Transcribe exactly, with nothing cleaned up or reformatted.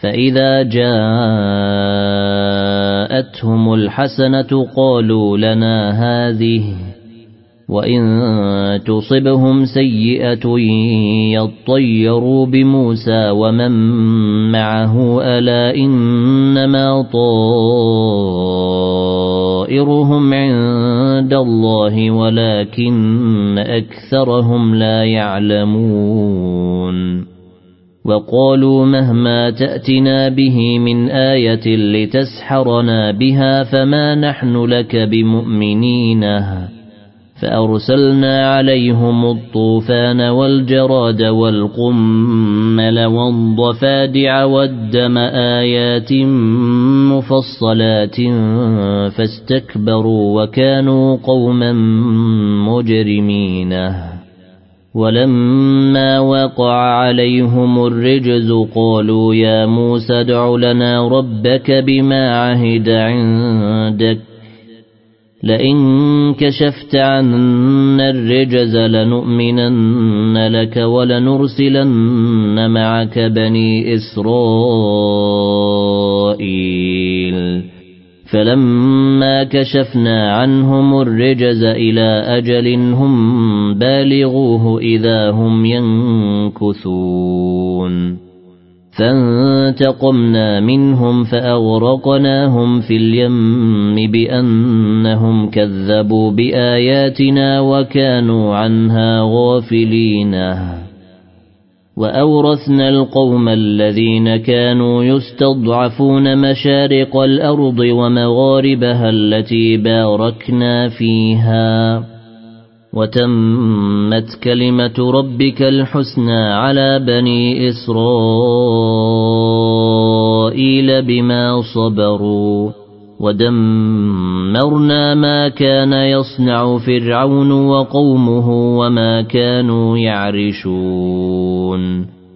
فإذا جاءتهم الحسنة قالوا لنا هذه وإن تصبهم سيئة يطيروا بموسى ومن معه ألا إنما طائرهم عند الله ولكن أكثرهم لا يعلمون وقالوا مهما تأتنا به من آية لتسحرنا بها فما نحن لك بمؤمنين فأرسلنا عليهم الطوفان والجراد والقمل والضفادع والدم آيات مفصلات فاستكبروا وكانوا قوما مجرمين ولما وقع عليهم الرجز قالوا يا موسى ادع لنا ربك بما عهد عندك لئن كشفت عنا الرجز لنؤمنن لك ولنرسلن معك بني إسرائيل فلما كشفنا عنهم الرجز إلى أجل هم بالغوه إذا هم ينكثون فانتقمنا منهم فأغرقناهم في اليم بأنهم كذبوا بآياتنا وكانوا عنها غافلين وأورثنا القوم الذين كانوا يستضعفون مشارق الأرض ومغاربها التي باركنا فيها وتمت كلمة ربك الحسنى على بني إسرائيل بما صبروا ودمرنا ما كان يصنع فرعون وقومه وما كانوا يعرشون